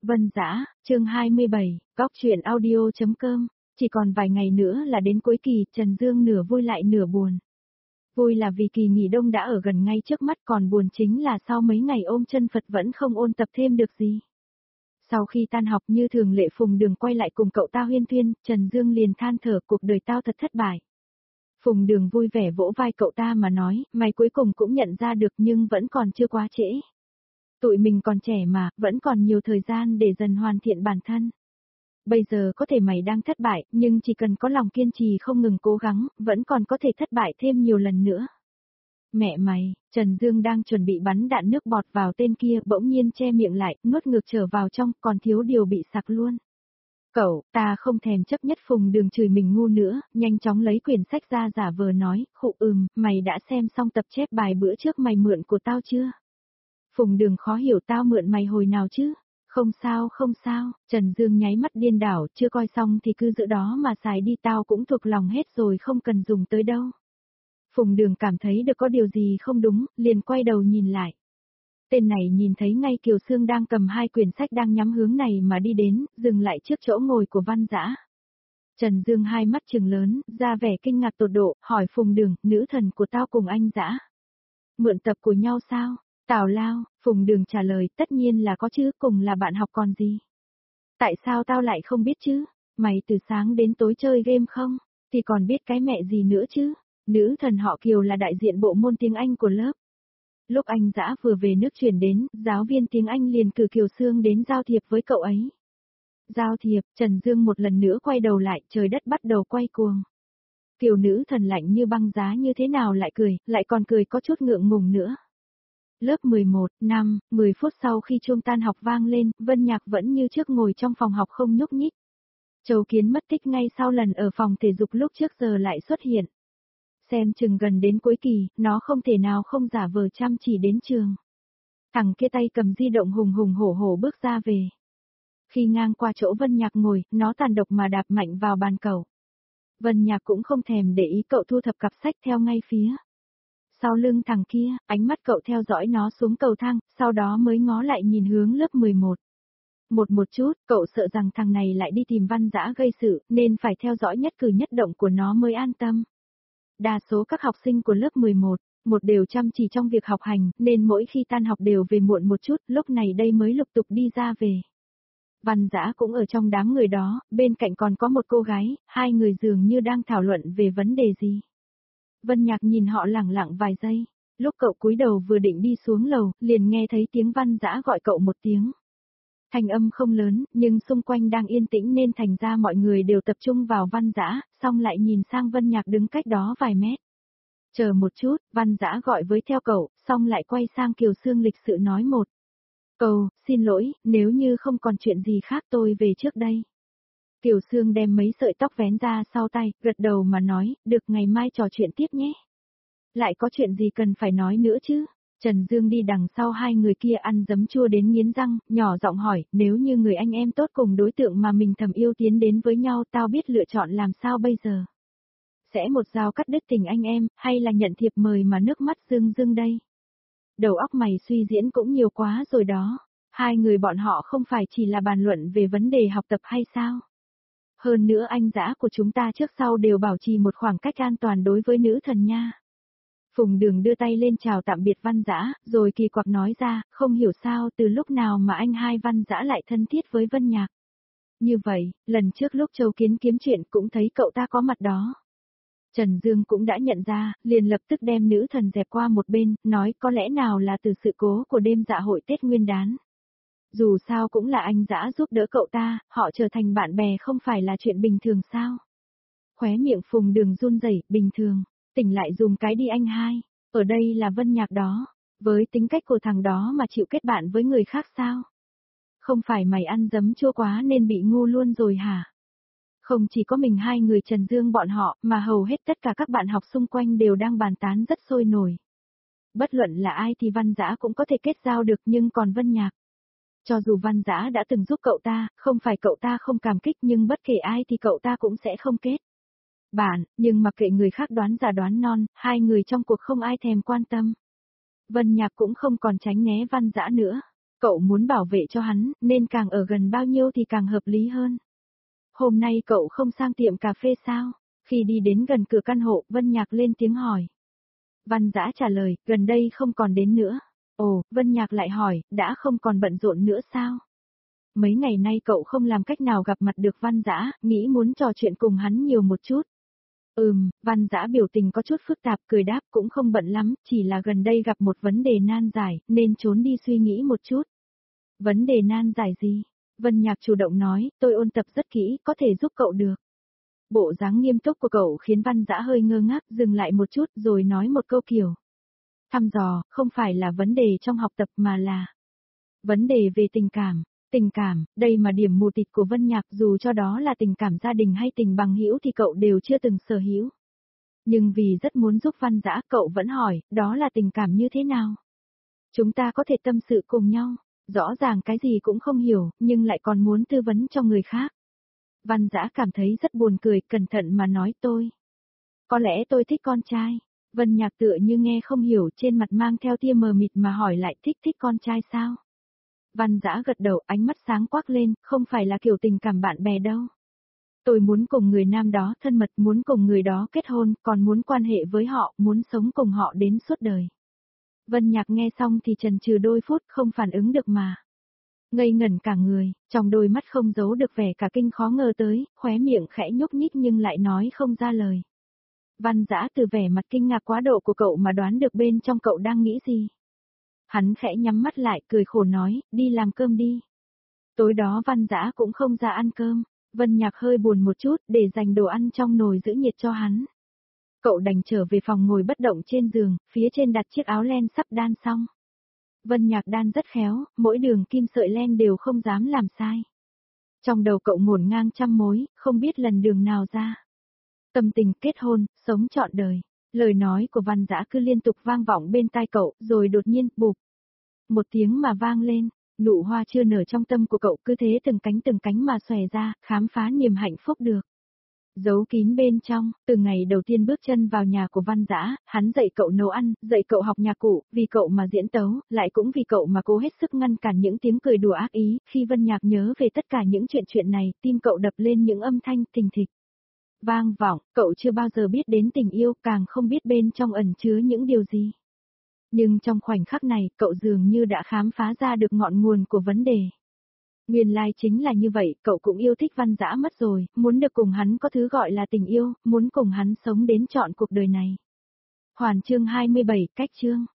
Vân Dã, chương 27, góc truyện audio.com, chỉ còn vài ngày nữa là đến cuối kỳ, Trần Dương nửa vui lại nửa buồn. Vui là vì kỳ nghỉ đông đã ở gần ngay trước mắt, còn buồn chính là sau mấy ngày ôm chân Phật vẫn không ôn tập thêm được gì. Sau khi tan học như thường lệ Phùng Đường quay lại cùng cậu ta huyên thuyên, Trần Dương liền than thở cuộc đời tao thật thất bại. Phùng Đường vui vẻ vỗ vai cậu ta mà nói, mày cuối cùng cũng nhận ra được nhưng vẫn còn chưa quá trễ. Tụi mình còn trẻ mà, vẫn còn nhiều thời gian để dần hoàn thiện bản thân. Bây giờ có thể mày đang thất bại, nhưng chỉ cần có lòng kiên trì không ngừng cố gắng, vẫn còn có thể thất bại thêm nhiều lần nữa. Mẹ mày, Trần Dương đang chuẩn bị bắn đạn nước bọt vào tên kia, bỗng nhiên che miệng lại, nuốt ngược trở vào trong, còn thiếu điều bị sặc luôn. Cậu, ta không thèm chấp nhất. Phùng Đường chửi mình ngu nữa, nhanh chóng lấy quyển sách ra giả vờ nói, khụ mày đã xem xong tập chép bài bữa trước mày mượn của tao chưa? Phùng Đường khó hiểu, tao mượn mày hồi nào chứ? Không sao không sao, Trần Dương nháy mắt điên đảo, chưa coi xong thì cứ giữ đó mà xài đi, tao cũng thuộc lòng hết rồi, không cần dùng tới đâu. Phùng Đường cảm thấy được có điều gì không đúng, liền quay đầu nhìn lại. Tên này nhìn thấy ngay Kiều Sương đang cầm hai quyển sách đang nhắm hướng này mà đi đến, dừng lại trước chỗ ngồi của Văn Dã. Trần Dương hai mắt trừng lớn, ra vẻ kinh ngạc tột độ, hỏi Phùng Đường, nữ thần của tao cùng anh Dã mượn tập của nhau sao? Tào lao, Phùng Đường trả lời, tất nhiên là có chứ, cùng là bạn học còn gì. Tại sao tao lại không biết chứ? Mày từ sáng đến tối chơi game không? Thì còn biết cái mẹ gì nữa chứ? Nữ thần họ Kiều là đại diện bộ môn tiếng Anh của lớp. Lúc anh Dã vừa về nước chuyển đến, giáo viên tiếng Anh liền cử Kiều Sương đến giao thiệp với cậu ấy. Giao thiệp, Trần Dương một lần nữa quay đầu lại, trời đất bắt đầu quay cuồng. Kiều nữ thần lạnh như băng giá như thế nào lại còn cười có chút ngượng ngùng nữa. Lớp 11, 10 phút sau khi chuông tan học vang lên, Vân Nhạc vẫn như trước ngồi trong phòng học không nhúc nhích. Châu Kiến mất tích ngay sau lần ở phòng thể dục lúc trước giờ lại xuất hiện. Xem chừng gần đến cuối kỳ, nó không thể nào không giả vờ chăm chỉ đến trường. Thằng kia tay cầm di động hùng hùng hổ hổ bước ra về. Khi ngang qua chỗ Vân Nhạc ngồi, nó tàn độc mà đạp mạnh vào bàn cậu. Vân Nhạc cũng không thèm để ý, cậu thu thập cặp sách theo ngay phía sau lưng thằng kia, ánh mắt cậu theo dõi nó xuống cầu thang, sau đó mới ngó lại nhìn hướng lớp 11. Một chút, cậu sợ rằng thằng này lại đi tìm Văn Dã gây sự, nên phải theo dõi nhất cử nhất động của nó mới an tâm. Đa số các học sinh của lớp 11, đều chăm chỉ trong việc học hành, nên mỗi khi tan học đều về muộn một chút, lúc này đây mới lục tục đi ra về. Văn Dã cũng ở trong đám người đó, bên cạnh còn có một cô gái, hai người dường như đang thảo luận về vấn đề gì. Vân Nhạc nhìn họ lẳng lặng vài giây, lúc cậu cúi đầu vừa định đi xuống lầu, liền nghe thấy tiếng Văn Dã gọi cậu một tiếng. Thanh âm không lớn, nhưng xung quanh đang yên tĩnh nên thành ra mọi người đều tập trung vào Văn Dã, xong lại nhìn sang Vân Nhạc đứng cách đó vài mét. Chờ một chút, Văn Dã gọi với theo cậu, xong lại quay sang Kiều Sương lịch sự nói một câu, xin lỗi, nếu như không còn chuyện gì khác tôi về trước đây. Kiều Sương đem mấy sợi tóc vén ra sau tay, gật đầu mà nói, được, ngày mai trò chuyện tiếp nhé. Lại có chuyện gì cần phải nói nữa chứ? Trần Dương đi đằng sau hai người kia ăn giấm chua đến nghiến răng, nhỏ giọng hỏi, nếu như người anh em tốt cùng đối tượng mà mình thầm yêu tiến đến với nhau, tao biết lựa chọn làm sao bây giờ? Sẽ một dao cắt đứt tình anh em, hay là nhận thiệp mời mà nước mắt rưng rưng đây? Đầu óc mày suy diễn cũng nhiều quá rồi đó. Hai người bọn họ không phải chỉ là bàn luận về vấn đề học tập hay sao? Hơn nữa anh Dã của chúng ta trước sau đều bảo trì một khoảng cách an toàn đối với nữ thần nha. Phùng Đường đưa tay lên chào tạm biệt Văn Dã, rồi kỳ quặc nói ra, không hiểu sao từ lúc nào mà anh hai Văn Dã lại thân thiết với Vân Nhạc. Như vậy, lần trước lúc Châu Kiến kiếm chuyện cũng thấy cậu ta có mặt đó. Trần Dương cũng đã nhận ra, liền lập tức đem nữ thần dẹp qua một bên, nói có lẽ nào là từ sự cố của đêm dạ hội Tết Nguyên đán. Dù sao cũng là anh Dã giúp đỡ cậu ta, họ trở thành bạn bè không phải là chuyện bình thường sao? Khóe miệng Phùng Đường run rẩy, bình thường, tỉnh lại dùng cái đi anh hai, ở đây là Vân Nhạc đó, với tính cách của thằng đó mà chịu kết bạn với người khác sao? Không phải mày ăn giấm chua quá nên bị ngu luôn rồi hả? Không chỉ có mình hai người Trần Dương bọn họ, mà hầu hết tất cả các bạn học xung quanh đều đang bàn tán rất sôi nổi. Bất luận là ai thì Văn Dã cũng có thể kết giao được, nhưng còn Vân Nhạc. Cho dù Văn Dã đã từng giúp cậu ta, không phải cậu ta không cảm kích, nhưng bất kể ai thì cậu ta cũng sẽ không kết bạn, nhưng mặc kệ người khác đoán già đoán non, hai người trong cuộc không ai thèm quan tâm. Vân Nhạc cũng không còn tránh né Văn Dã nữa. Cậu muốn bảo vệ cho hắn, nên càng ở gần bao nhiêu thì càng hợp lý hơn. Hôm nay cậu không sang tiệm cà phê sao? Khi đi đến gần cửa căn hộ, Vân Nhạc lên tiếng hỏi. Văn Dã trả lời, gần đây không còn đến nữa. Ồ, Vân Nhạc lại hỏi, đã không còn bận rộn nữa sao? Mấy ngày nay cậu không làm cách nào gặp mặt được Văn Dã, nghĩ muốn trò chuyện cùng hắn nhiều một chút. Văn Dã biểu tình có chút phức tạp, cười đáp cũng không bận lắm, chỉ là gần đây gặp một vấn đề nan giải, nên trốn đi suy nghĩ một chút. Vấn đề nan giải gì? Vân Nhạc chủ động nói, tôi ôn tập rất kỹ, có thể giúp cậu được. Bộ dáng nghiêm túc của cậu khiến Văn Dã hơi ngơ ngác, dừng lại một chút rồi nói một câu kiểu. Thăm dò, không phải là vấn đề trong học tập mà là vấn đề về tình cảm. Tình cảm, đây mà điểm mù tịt của Vân Nhạc, dù cho đó là tình cảm gia đình hay tình bằng hữu thì cậu đều chưa từng sở hữu. Nhưng vì rất muốn giúp Văn Dã, cậu vẫn hỏi, đó là tình cảm như thế nào? Chúng ta có thể tâm sự cùng nhau, rõ ràng cái gì cũng không hiểu, nhưng lại còn muốn tư vấn cho người khác. Văn Dã cảm thấy rất buồn cười, cẩn thận mà nói tôi. Có lẽ tôi thích con trai. Vân Nhạc tựa như nghe không hiểu, trên mặt mang theo tia mờ mịt mà hỏi lại, thích con trai sao? Văn Dã gật đầu, ánh mắt sáng quắc lên, không phải là kiểu tình cảm bạn bè đâu. Tôi muốn cùng người nam đó thân mật, muốn cùng người đó kết hôn, còn muốn quan hệ với họ, muốn sống cùng họ đến suốt đời. Vân Nhạc nghe xong thì chần chừ đôi phút, không phản ứng được mà. Ngây ngẩn cả người, trong đôi mắt không giấu được vẻ cả kinh khó ngờ tới, khóe miệng khẽ nhúc nhích nhưng lại nói không ra lời. Văn Dã từ vẻ mặt kinh ngạc quá độ của cậu mà đoán được bên trong cậu đang nghĩ gì. Hắn khẽ nhắm mắt lại, cười khổ nói, đi làm cơm đi. Tối đó Văn Dã cũng không ra ăn cơm, Vân Nhạc hơi buồn một chút, để dành đồ ăn trong nồi giữ nhiệt cho hắn. Cậu đành trở về phòng ngồi bất động trên giường, phía trên đặt chiếc áo len sắp đan xong. Vân Nhạc đan rất khéo, mỗi đường kim sợi len đều không dám làm sai. Trong đầu cậu ngổn ngang trăm mối, không biết lần đường nào ra. Tâm tình kết hôn, sống trọn đời. Lời nói của Văn Dã cứ liên tục vang vọng bên tai cậu, rồi đột nhiên, bụp. Một tiếng mà vang lên, nụ hoa chưa nở trong tâm của cậu cứ thế từng cánh mà xòe ra, khám phá niềm hạnh phúc được. Giấu kín bên trong, từ ngày đầu tiên bước chân vào nhà của Văn Dã, hắn dạy cậu nấu ăn, dạy cậu học nhạc cụ, vì cậu mà diễn tấu, lại cũng vì cậu mà cố hết sức ngăn cản những tiếng cười đùa ác ý. Khi Vân Nhạc nhớ về tất cả những chuyện này, tim cậu đập lên những âm thanh thình thịch. Vang vọng, cậu chưa bao giờ biết đến tình yêu, càng không biết bên trong ẩn chứa những điều gì. Nhưng trong khoảnh khắc này, cậu dường như đã khám phá ra được ngọn nguồn của vấn đề. Nguyên lai chính là như vậy, cậu cũng yêu thích Văn Dã mất rồi, muốn được cùng hắn có thứ gọi là tình yêu, muốn cùng hắn sống đến trọn cuộc đời này. Hoàn chương 27, cách chương.